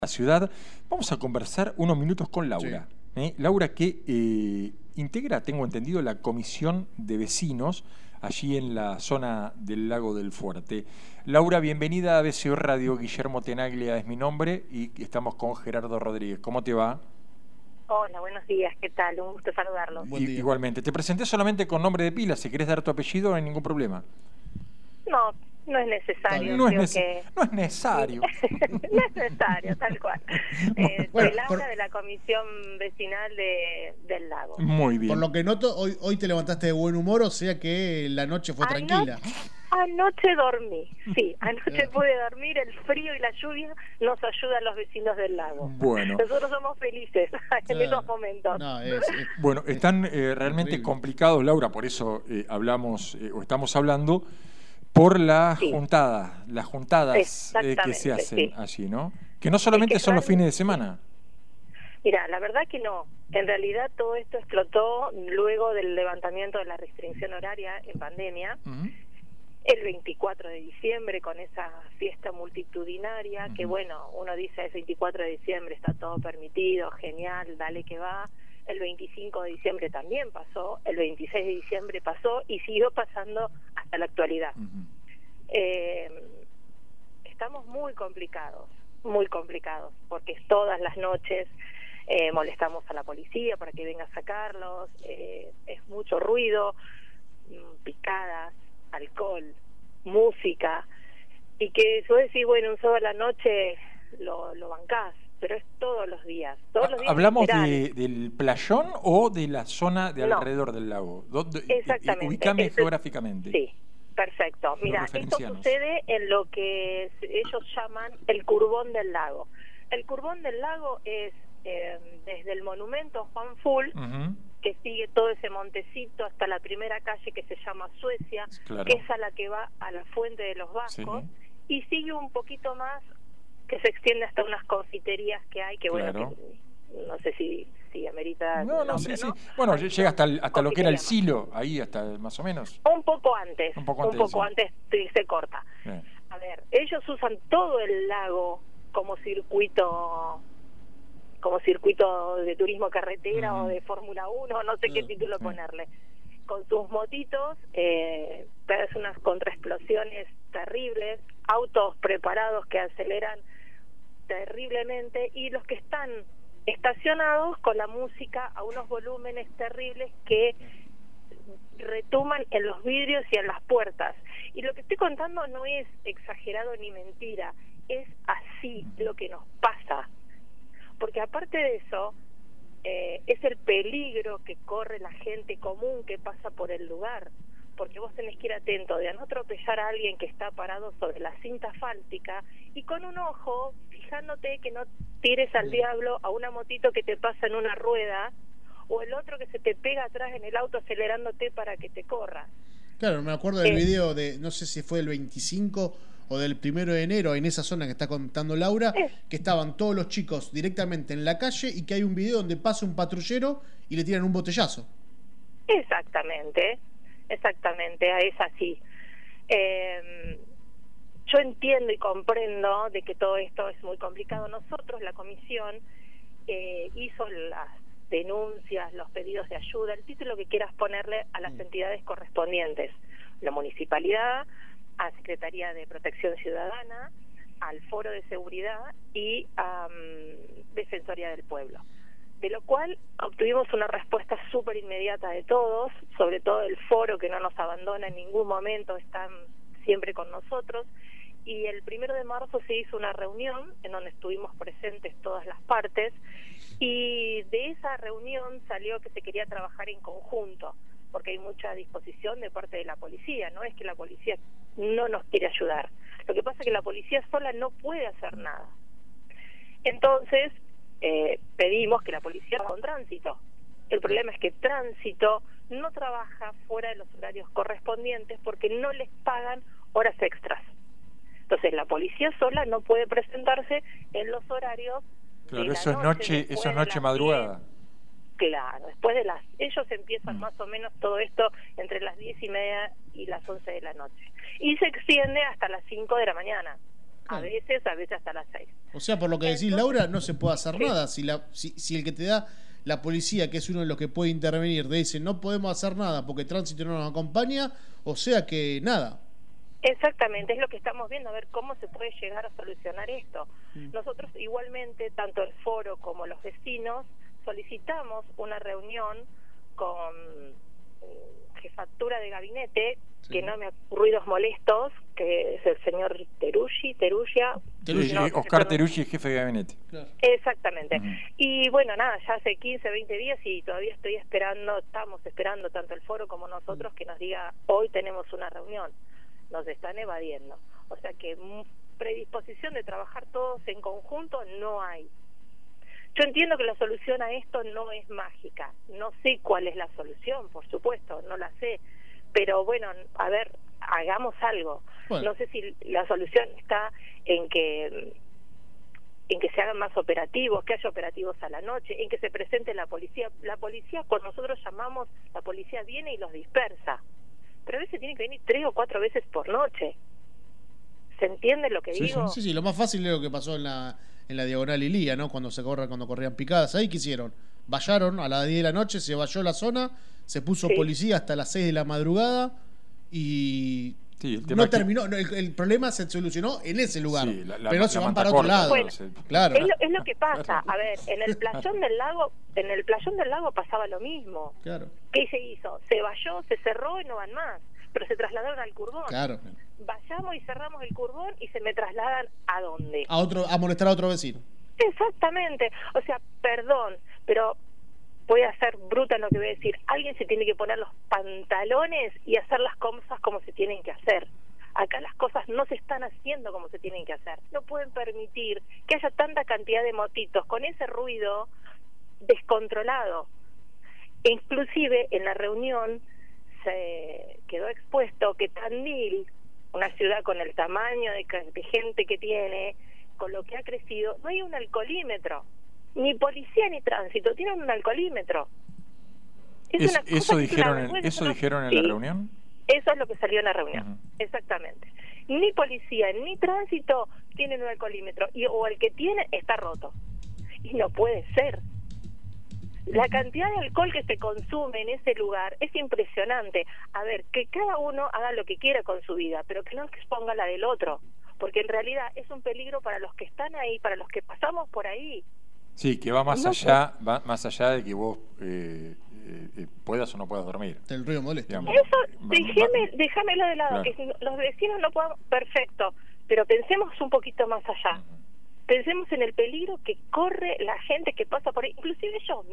La ciudad. Vamos a conversar unos minutos con Laura. Sí. Laura que integra, tengo entendido, la comisión de vecinos allí en la zona del Lago del Fuerte. Laura, bienvenida a BCO Radio. Guillermo Tenaglia es mi nombre y estamos con Gerardo Rodríguez. ¿Cómo te va? Hola, buenos días, ¿qué tal? Un gusto saludarlos. Buen día. Igualmente. Te presenté solamente con nombre de pila. Si querés dar tu apellido, no hay ningún problema. No, no es necesario. No es que... no es necesario. No es necesario, tal cual. Soy Laura de la comisión vecinal del Lago. Muy bien. Por lo que noto, hoy te levantaste de buen humor, o sea que la noche fue tranquila. Anoche dormí, sí, anoche pude dormir. El frío y la lluvia nos ayuda a los vecinos del Lago. Bueno. Nosotros somos felices en esos momentos. No, Bueno, están realmente terrible. complicados, Laura, por eso hablamos o estamos hablando por las Sí. juntadas, las juntadas que se Exactamente, hacen sí. allí, ¿no? Que no solamente son los fines de semana. Mira, la verdad que no. En realidad todo esto explotó luego del levantamiento de la restricción horaria en pandemia. El 24 de diciembre con esa fiesta multitudinaria, que bueno, uno dice el 24 de diciembre está todo permitido, genial, dale que va. El 25 de diciembre también pasó, el 26 de diciembre pasó y siguió pasando hasta la actualidad. Estamos muy complicados, porque todas las noches molestamos a la policía para que venga a sacarlos, es mucho ruido, picadas, alcohol, música, y que yo decís, bueno, un sábado a la noche lo bancás, pero es todos los días. ¿Hablamos literal. del playón o de la zona de No. alrededor del lago? Exactamente. Ubícame geográficamente. Sí, perfecto. Mira, esto referencianos. sucede en lo que ellos llaman el Curbón del Lago. El Curbón del Lago es desde el monumento Juan Full, que sigue todo ese montecito hasta la primera calle que se llama Suecia, Claro. que es a la que va a la Fuente de los Vascos, y sigue un poquito más, que se extiende hasta unas confiterías que hay, que Claro. bueno, que no sé si amerita No, el nombre, sí. ¿no? Bueno, llega hasta lo que era el Confitería más. Silo, ahí hasta más o menos. Un poco antes, Un poco antes se corta. Bien. A ver, ellos usan todo el lago como circuito de turismo carretera o de Fórmula 1, no sé qué título ponerle. Con sus motitos, te das unas contraexplosiones terribles, autos preparados que aceleran terriblemente, y los que están estacionados con la música a unos volúmenes terribles que retuman en los vidrios y en las puertas. Y lo que estoy contando no es exagerado ni mentira, es así lo que nos pasa. Porque aparte de eso, es el peligro que corre la gente común que pasa por el lugar. Porque vos tenés que ir atento de no atropellar a alguien que está parado sobre la cinta asfáltica, y con un ojo fijándote que no tires al diablo a una motito que te pasa en una rueda, o el otro que se te pega atrás en el auto acelerándote para que te corras. Claro, me acuerdo del video de, no sé si fue el 25 o del 1 de enero, en esa zona que está contando Laura, que estaban todos los chicos directamente en la calle y que hay un video donde pasa un patrullero y le tiran un botellazo. Exactamente, es así. Yo entiendo y comprendo de que todo esto es muy complicado. Nosotros, la comisión, hizo las denuncias, los pedidos de ayuda, el título que quieras ponerle a las entidades correspondientes, la municipalidad, a Secretaría de Protección Ciudadana, al Foro de Seguridad y a Defensoría del Pueblo. De lo cual obtuvimos una respuesta súper inmediata de todos, sobre todo el foro, que no nos abandona en ningún momento, están siempre con nosotros. Y el 1 de marzo se hizo una reunión en donde estuvimos presentes todas las partes, y de esa reunión salió que se quería trabajar en conjunto, porque hay mucha disposición de parte de la policía. No es que la policía no nos quiere ayudar, lo que pasa es que la policía sola no puede hacer nada. Entonces pedimos que la policía haga con tránsito. El problema es que tránsito no trabaja fuera de los horarios correspondientes porque no les pagan horas extras. Entonces la policía sola no puede presentarse en los horarios. Claro, eso es noche madrugada. Claro, ellos empiezan más o menos todo esto entre las 10:30 y las 11 de la noche. Y se extiende hasta las 5 de la mañana. a veces hasta las 6. O sea, por lo que decís, Laura, no se puede hacer nada. Si el que te da la policía, que es uno de los que puede intervenir, te dice no podemos hacer nada porque tránsito no nos acompaña, o sea que nada. Exactamente, es lo que estamos viendo, a ver cómo se puede llegar a solucionar esto. Nosotros igualmente, tanto el foro como los vecinos, solicitamos una reunión con jefatura de gabinete, que no me ruidos molestos, que es el señor Teruggia. Oscar Teruggia, jefe de gabinete. Claro. Exactamente. Y bueno, nada, ya hace 15, 20 días y todavía estamos esperando tanto el foro como nosotros que nos diga, hoy tenemos una reunión. Nos están evadiendo. O sea que predisposición de trabajar todos en conjunto no hay. Yo entiendo que la solución a esto no es mágica. No sé cuál es la solución, por supuesto, no la sé. Pero bueno, a ver, hagamos algo. Bueno. No sé si la solución está en que se hagan más operativos, que haya operativos a la noche, en que se presente la policía. La policía, cuando nosotros llamamos, la policía viene y los dispersa. Pero a veces tiene que venir 3 o 4 veces por noche. ¿Se entiende lo que digo? Sí, lo más fácil es lo que pasó en la Diagonal Ilía, ¿no? Cuando corrían picadas. Ahí, ¿qué hicieron? Vallaron a las 10 de la noche, se valló la zona, se puso policía hasta las 6 de la madrugada y no terminó. El problema se solucionó en ese lugar, pero se van para otro lado. Bueno, claro. Es lo que pasa. A ver, en el playón del lago pasaba lo mismo. Claro. ¿Qué se hizo? Se valló, se cerró y no van más, pero se trasladaron al Curbón. Claro. Vayamos y cerramos el Curbón y se me trasladan ¿a dónde? A molestar a otro vecino. Exactamente. O sea, perdón, pero voy a ser bruta en lo que voy a decir. Alguien se tiene que poner los pantalones y hacer las cosas como se tienen que hacer. Acá las cosas no se están haciendo como se tienen que hacer. No pueden permitir que haya tanta cantidad de motitos con ese ruido descontrolado. E inclusive en la reunión se quedó expuesto que Tandil, una ciudad con el tamaño de gente que tiene, con lo que ha crecido, no hay un alcoholímetro. Ni policía ni tránsito tienen un alcoholímetro. ¿Eso dijeron en la reunión? Eso es lo que salió en la reunión, exactamente. Ni policía ni tránsito tienen un alcoholímetro, o el que tiene está roto. Y no puede ser. La cantidad de alcohol que se consume en ese lugar es impresionante. A ver, que cada uno haga lo que quiera con su vida, pero que no exponga la del otro, porque en realidad es un peligro para los que están ahí, para los que pasamos por ahí. Sí, que va más allá, de que vos puedas o no puedas dormir. El ruido molesta. Eso, déjamelo de lado, claro. Que los vecinos no puedan, perfecto, pero pensemos un poquito más allá. Pensemos en el peligro que corre la gente que pasa por ahí, inclusive ellos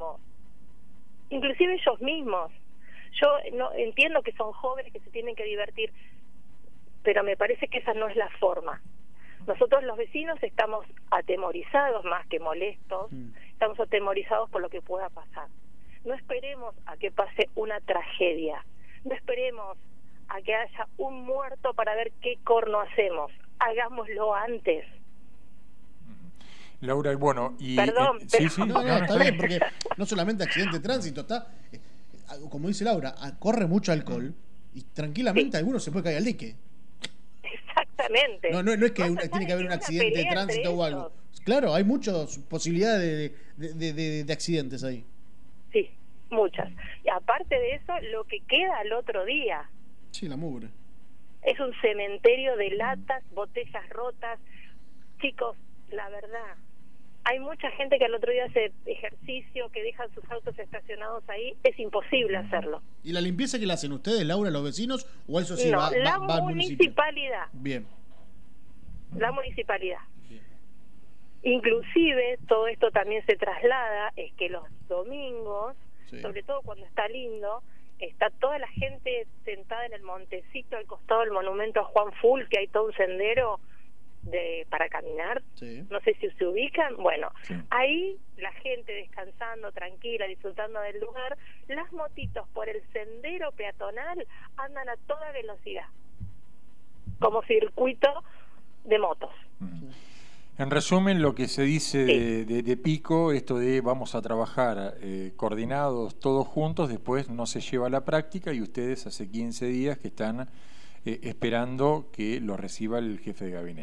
mismos. Yo no entiendo que son jóvenes que se tienen que divertir, pero me parece que esa no es la forma. Nosotros los vecinos estamos atemorizados más que molestos, estamos atemorizados por lo que pueda pasar. No esperemos a que pase una tragedia, no esperemos a que haya un muerto para ver qué corno hacemos, hagámoslo antes. Laura, bueno, y... Perdón, pero... Sí, no, está bien, porque no solamente accidente de tránsito, está, como dice Laura, corre mucho alcohol y tranquilamente alguno se puede caer al dique. Exactamente. No es que tiene que haber un accidente de tránsito o algo. Claro, hay muchas posibilidades de accidentes ahí. Sí, muchas. Y aparte de eso, lo que queda al otro día. Sí, la mugre. Es un cementerio de latas, botellas rotas. Chicos, la verdad, hay mucha gente que al otro día hace ejercicio, que dejan sus autos estacionados ahí, es imposible hacerlo. ¿Y la limpieza que la hacen ustedes, Laura, los vecinos, o eso sí va al municipalidad? Bien. La municipalidad. Bien. Inclusive, todo esto también se traslada, es que los domingos, sobre todo cuando está lindo, está toda la gente sentada en el montecito al costado del monumento a Juan Full, que hay todo un sendero para caminar, no sé si se ubican, bueno, ahí la gente descansando, tranquila, disfrutando del lugar, las motitos por el sendero peatonal andan a toda velocidad, como circuito de motos. En resumen, lo que se dice de Pico, esto de vamos a trabajar coordinados todos juntos, después no se lleva a la práctica y ustedes hace 15 días que están esperando que lo reciba el jefe de gabinete.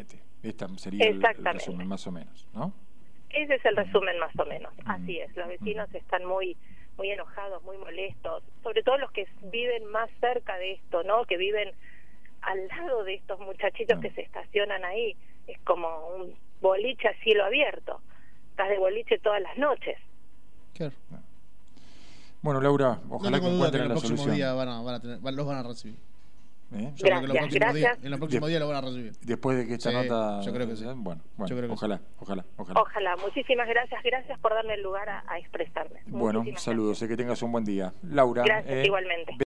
Este sería el resumen, más o menos, ¿no? Ese es el resumen más o menos, así es. Los vecinos están muy enojados, muy molestos, sobre todo los que viven más cerca de esto, ¿no? Que viven al lado de estos muchachitos que se estacionan ahí. Es como un boliche a cielo abierto. Estás de boliche todas las noches. Claro. Bueno, Laura, ojalá que encuentren la solución. Día los van a recibir. Gracias. En los próximos días lo van a recibir. Después de que esta nota... Yo creo que sí. Bueno, ojalá. Ojalá. Muchísimas gracias. Gracias por darme el lugar a expresarme. Bueno, saludos. Que tengas un buen día. Laura. Gracias, igualmente.